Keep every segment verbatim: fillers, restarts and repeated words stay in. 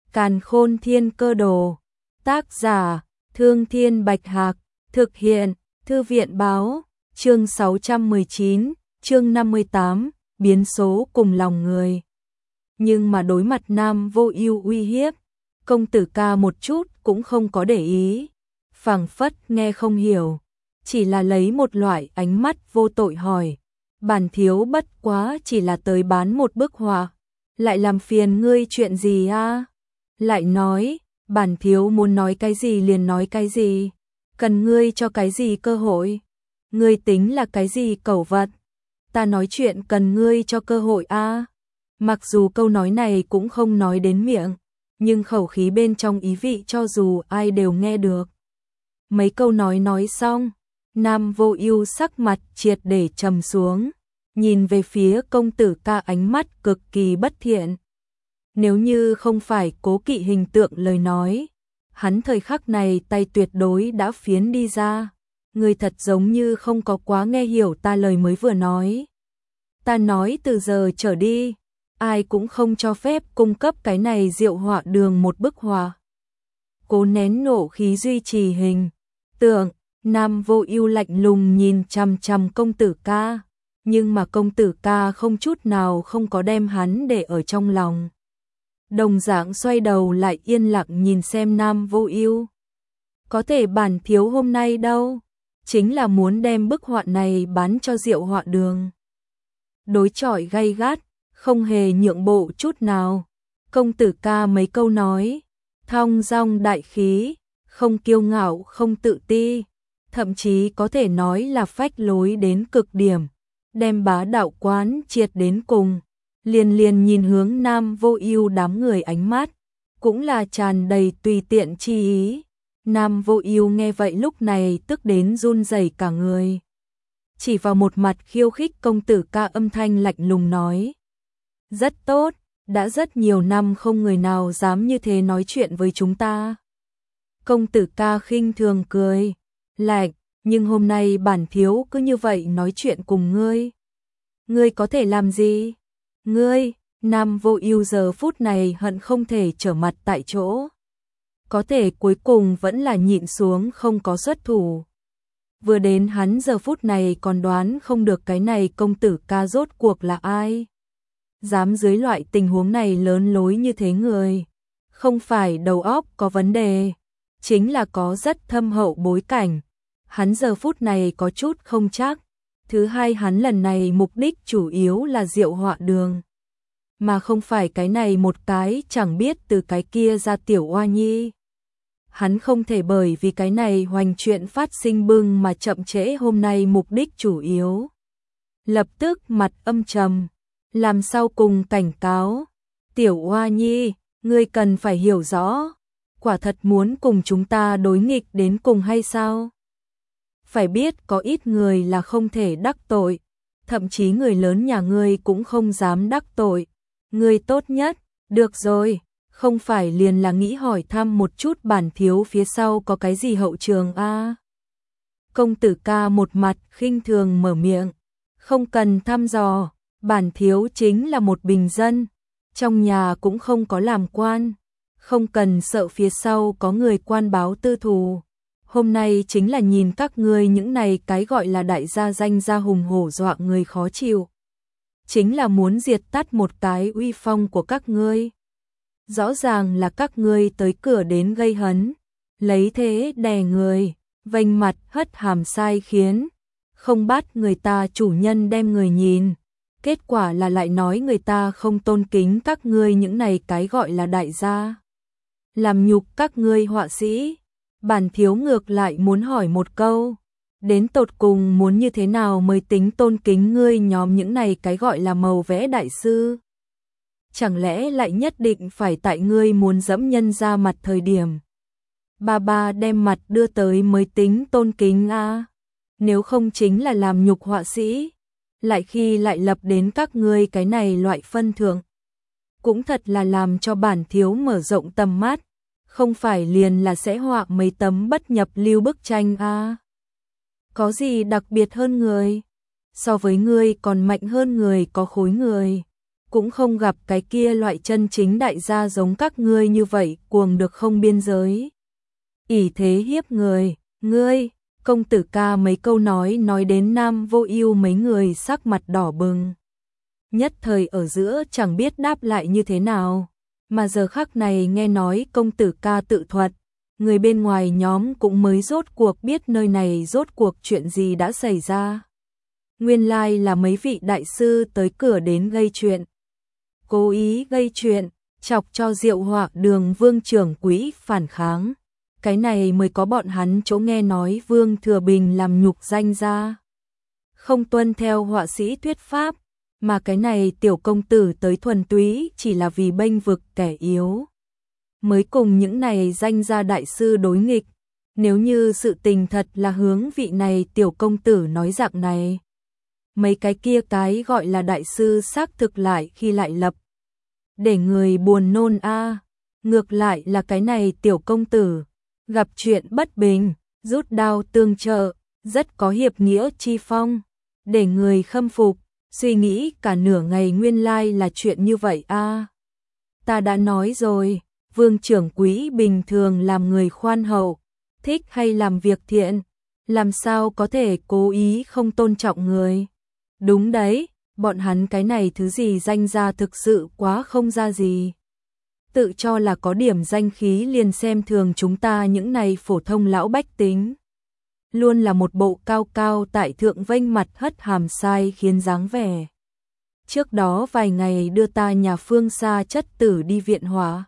Càn Khôn Thiên Cơ Đồ. Tác giả: Thương Thiên Bạch Hạc. Thực hiện: Thư viện Báo. Chương sáu trăm mười chín, chương năm mươi tám, biến số cùng lòng người. Nhưng mà đối mặt Nam Vô Ưu uy hiếp, công tử ca một chút cũng không có để ý, phảng phất nghe không hiểu, chỉ là lấy một loại ánh mắt vô tội hỏi: "Bản thiếu bất quá chỉ là tới bán một bức họa, lại làm phiền ngươi chuyện gì a?" Lại nói: "Bản thiếu muốn nói cái gì liền nói cái gì, cần ngươi cho cái gì cơ hội? Ngươi tính là cái gì cẩu vật? Ta nói chuyện cần ngươi cho cơ hội a." Mặc dù câu nói này cũng không nói đến miệng, nhưng khẩu khí bên trong ý vị cho dù ai đều nghe được. Mấy câu nói nói xong, Nam Vô Ưu sắc mặt triệt để trầm xuống, nhìn về phía công tử ca ánh mắt cực kỳ bất thiện. Nếu như không phải cố kỵ hình tượng lời nói, hắn thời khắc này tay tuyệt đối đã phiến đi ra. Ngươi thật giống như không có quá nghe hiểu ta lời mới vừa nói. Ta nói từ giờ trở đi, ai cũng không cho phép cung cấp cái này Diệu Họa Đường một bức họa. Cố nén nộ khí duy trì hình tượng, Nam Vô Ưu lạnh lùng nhìn chằm chằm công tử ca, nhưng mà công tử ca không chút nào không có đem hắn để ở trong lòng. Đồng dạng xoay đầu lại yên lặng nhìn xem Nam Vô Ưu. Có thể bản thiếu hôm nay đâu, chính là muốn đem bức họa này bán cho Diệu Họa Đường. Đối chọi gay gắt, không hề nhượng bộ chút nào. Công tử ca mấy câu nói, thong dong đại khí, không kiêu ngạo không tự ti, thậm chí có thể nói là phách lối đến cực điểm, đem bá đạo quán triệt đến cùng. Liền liền nhìn hướng Nam Vô Ưu đám người ánh mắt, cũng là tràn đầy tùy tiện chi ý. Nam Vô Ưu nghe vậy lúc này tức đến run rẩy cả người. Chỉ vào một mặt khiêu khích công tử ca âm thanh lạnh lùng nói: "Rất tốt, đã rất nhiều năm không người nào dám như thế nói chuyện với chúng ta." Công tử ca khinh thường cười, lạnh: "Nhưng hôm nay bản thiếu cứ như vậy nói chuyện cùng ngươi. Ngươi có thể làm gì? Ngươi?" Nam Vô Ưu giờ phút này hận không thể trở mặt tại chỗ. Có thể cuối cùng vẫn là nhịn xuống không có xuất thủ. Vừa đến hắn giờ phút này còn đoán không được cái này công tử ca rốt cuộc là ai. Dám dưới loại tình huống này lớn lối như thế người. Không phải đầu óc có vấn đề, chính là có rất thâm hậu bối cảnh. Hắn giờ phút này có chút không chắc. Thứ hai, hắn lần này mục đích chủ yếu là Diệu Họa Đường, mà không phải cái này một cái chẳng biết từ cái kia ra tiểu oa nhi. Hắn không thể bởi vì cái này hoành chuyện phát sinh bưng mà chậm trễ hôm nay mục đích chủ yếu. Lập tức mặt âm trầm, làm sau cùng cảnh cáo: "Tiểu oa nhi, ngươi cần phải hiểu rõ, quả thật muốn cùng chúng ta đối nghịch đến cùng hay sao? Phải biết có ít người là không thể đắc tội, thậm chí người lớn nhà ngươi cũng không dám đắc tội. Ngươi tốt nhất, được rồi, không phải liền là nghĩ hỏi thăm một chút bản thiếu phía sau có cái gì hậu trường a?" À? Công tử ca một mặt khinh thường mở miệng: "Không cần thăm dò, bản thiếu chính là một bình dân, trong nhà cũng không có làm quan, không cần sợ phía sau có người quan báo tư thù. Hôm nay chính là nhìn các ngươi những này cái gọi là đại gia danh gia hùng hổ dọa người khó chịu. Chính là muốn diệt tắt một cái uy phong của các ngươi. Rõ ràng là các ngươi tới cửa đến gây hấn, lấy thế đè người, vênh mặt hất hàm sai khiến, không bắt người ta chủ nhân đem người nhìn. Kết quả là lại nói người ta không tôn kính các ngươi những này cái gọi là đại gia, làm nhục các ngươi họa sĩ. Bản thiếu ngược lại muốn hỏi một câu, đến tột cùng muốn như thế nào mới tính tôn kính ngươi nhóm những này cái gọi là màu vẽ đại sư? Chẳng lẽ lại nhất định phải tại ngươi muốn dẫm nhân ra mặt thời điểm ba ba đem mặt đưa tới mới tính tôn kính a? À? Nếu không chính là làm nhục họa sĩ, lại khi lại lập đến các ngươi cái này loại phân thượng, cũng thật là làm cho bản thiếu mở rộng tầm mắt. Không phải liền là sẽ họa mấy tấm bất nhập lưu bức tranh a? À? Có gì đặc biệt hơn người? So với ngươi còn mạnh hơn người có khối người. cũng không gặp cái kia loại chân chính đại gia giống các ngươi như vậy, cuồng được không biên giới. Ỷ thế hiếp người, ngươi, công tử ca mấy câu nói nói đến Nam Vô Ưu mấy người sắc mặt đỏ bừng. Nhất thời ở giữa chẳng biết đáp lại như thế nào, mà giờ khắc này nghe nói công tử ca tự thuật, người bên ngoài nhóm cũng mới rốt cuộc biết nơi này rốt cuộc chuyện gì đã xảy ra. Nguyên lai là mấy vị đại sư tới cửa đến gây chuyện. Cố ý gây chuyện, chọc cho Diệu Họa Đường Vương trưởng quỹ phản kháng. Cái này mới có bọn hắn chỗ nghe nói Vương Thừa Bình làm nhục danh ra. Không tuân theo họa sĩ thuyết pháp, mà cái này tiểu công tử tới thuần túy chỉ là vì bênh vực kẻ yếu. Mới cùng những này danh gia đại sư đối nghịch, nếu như sự tình thật là hướng vị này tiểu công tử nói dạng này. Mấy cái kia cái gọi là đại sư xác thực lại khi lại lập. Để người buồn nôn a. Ngược lại là cái này tiểu công tử, gặp chuyện bất bình, rút đao tương trợ, rất có hiệp nghĩa chi phong, để người khâm phục, suy nghĩ cả nửa ngày nguyên lai là chuyện như vậy a. Ta đã nói rồi, Vương trưởng quỹ bình thường làm người khoan hậu, thích hay làm việc thiện, làm sao có thể cố ý không tôn trọng người. Đúng đấy, bọn hắn cái này thứ gì danh ra thực sự quá không ra gì. Tự cho là có điểm danh khí liền xem thường chúng ta những này phổ thông lão bách tính. Luôn là một bộ cao cao tại thượng vênh mặt hất hàm sai khiến dáng vẻ. Trước đó vài ngày đưa ta nhà phương xa chất tử đi viện hóa.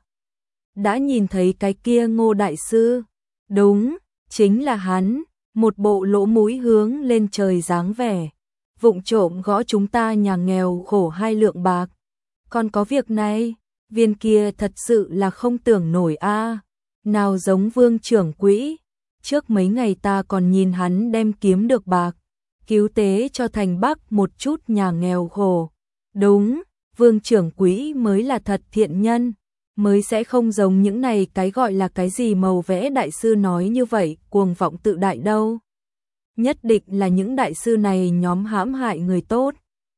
Đã nhìn thấy cái kia Ngô đại sư. Đúng, chính là hắn, một bộ lỗ mũi hướng lên trời dáng vẻ. Vụng trộm gõ chúng ta nhà nghèo khổ hai lượng bạc. Còn có việc này, viên kia thật sự là không tưởng nổi a. Nào giống Vương trưởng quỹ, trước mấy ngày ta còn nhìn hắn đem kiếm được bạc, cứu tế cho thành Bắc một chút nhà nghèo khổ. Đúng, Vương trưởng quỹ mới là thật thiện nhân, mới sẽ không giống những này cái gọi là cái gì màu vẽ đại sư nói như vậy, cuồng vọng tự đại đâu. Nhất định là những đại sư này nhóm hãm hại người tốt.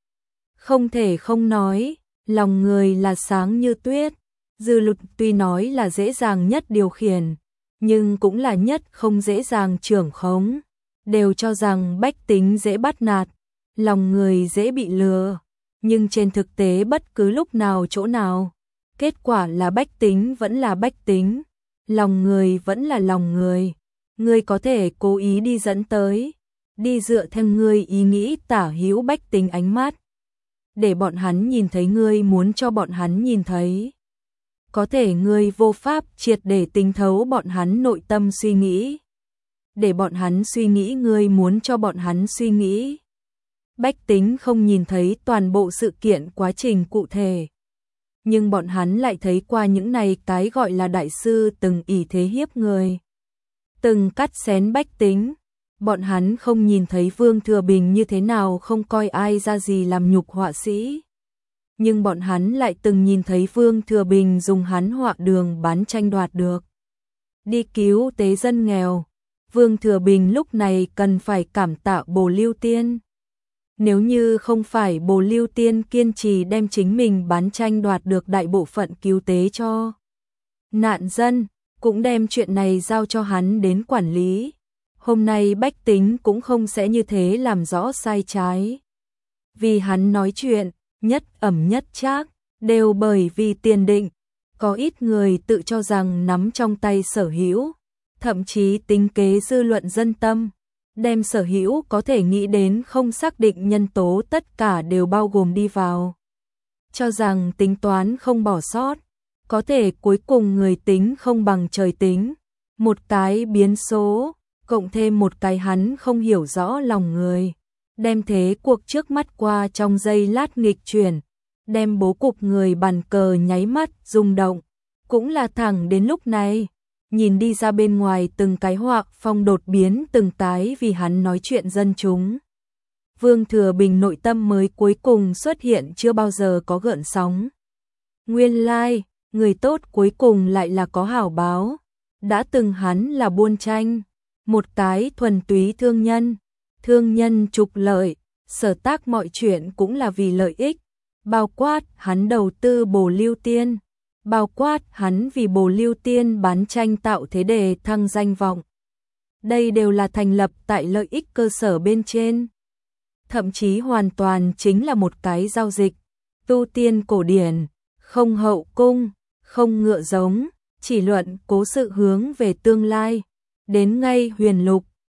Không thể không nói, lòng người là sáng như tuyết, dư lực tuy nói là dễ dàng nhất điều khiển, nhưng cũng là nhất không dễ dàng trưởng khống. Đều cho rằng bách tính dễ bắt nạt, lòng người dễ bị lừa, nhưng trên thực tế bất cứ lúc nào chỗ nào, kết quả là bách tính vẫn là bách tính, lòng người vẫn là lòng người. Ngươi có thể cố ý đi dẫn tới, đi dựa theo ngươi ý nghĩ tả hữu bách tính ánh mắt, để bọn hắn nhìn thấy ngươi muốn cho bọn hắn nhìn thấy. Có thể ngươi vô pháp triệt để tinh thấu bọn hắn nội tâm suy nghĩ, để bọn hắn suy nghĩ ngươi muốn cho bọn hắn suy nghĩ. Bách tính không nhìn thấy toàn bộ sự kiện quá trình cụ thể, nhưng bọn hắn lại thấy qua những này cái gọi là đại sư từng ỷ thế hiếp người, từng cắt xén bách tính. Bọn hắn không nhìn thấy Vương Thừa Bình như thế nào không coi ai ra gì làm nhục họa sĩ. Nhưng bọn hắn lại từng nhìn thấy Vương Thừa Bình dùng hắn họa đường bán tranh đoạt được. Đi cứu tế dân nghèo. Vương Thừa Bình lúc này cần phải cảm tạ Bồ Lưu Tiên. Nếu như không phải Bồ Lưu Tiên kiên trì đem chính mình bán tranh đoạt được đại bộ phận cứu tế cho nạn dân, cũng đem chuyện này giao cho hắn đến quản lý, hôm nay bách tính cũng không sẽ như thế làm rõ sai trái. Vì hắn nói chuyện, nhất ẩm nhất trác, đều bởi vì tiền định. Có ít người tự cho rằng nắm trong tay sở hữu, thậm chí tính kế dư luận dân tâm, đem sở hữu có thể nghĩ đến không xác định nhân tố tất cả đều bao gồm đi vào. Cho rằng tính toán không bỏ sót, có thể cuối cùng người tính không bằng trời tính. Một cái biến số, cộng thêm một cái hắn không hiểu rõ lòng người, đem thế cuộc trước mắt qua trong giây lát nghịch chuyển, đem bố cục người bàn cờ nháy mắt rung động. Cũng là thẳng đến lúc này, nhìn đi ra bên ngoài từng cái họa phong đột biến từng tái vì hắn nói chuyện dân chúng. Vương Thừa Bình nội tâm mới cuối cùng xuất hiện chưa bao giờ có gợn sóng. Nguyên lai, người tốt cuối cùng lại là có hảo báo. Đã từng hắn là buôn tranh, một cái thuần túy thương nhân, thương nhân trục lợi, sở tác mọi chuyện cũng là vì lợi ích, bao quát hắn đầu tư Bồ Lưu Tiên, bao quát hắn vì Bồ Lưu Tiên bán tranh tạo thế đề thăng danh vọng. Đây đều là thành lập tại lợi ích cơ sở bên trên. Thậm chí hoàn toàn chính là một cái giao dịch. Tu tiên cổ điển, không hậu cung, không ngựa giống, chỉ luận cố sự hướng về tương lai. Đến ngay huyền lục,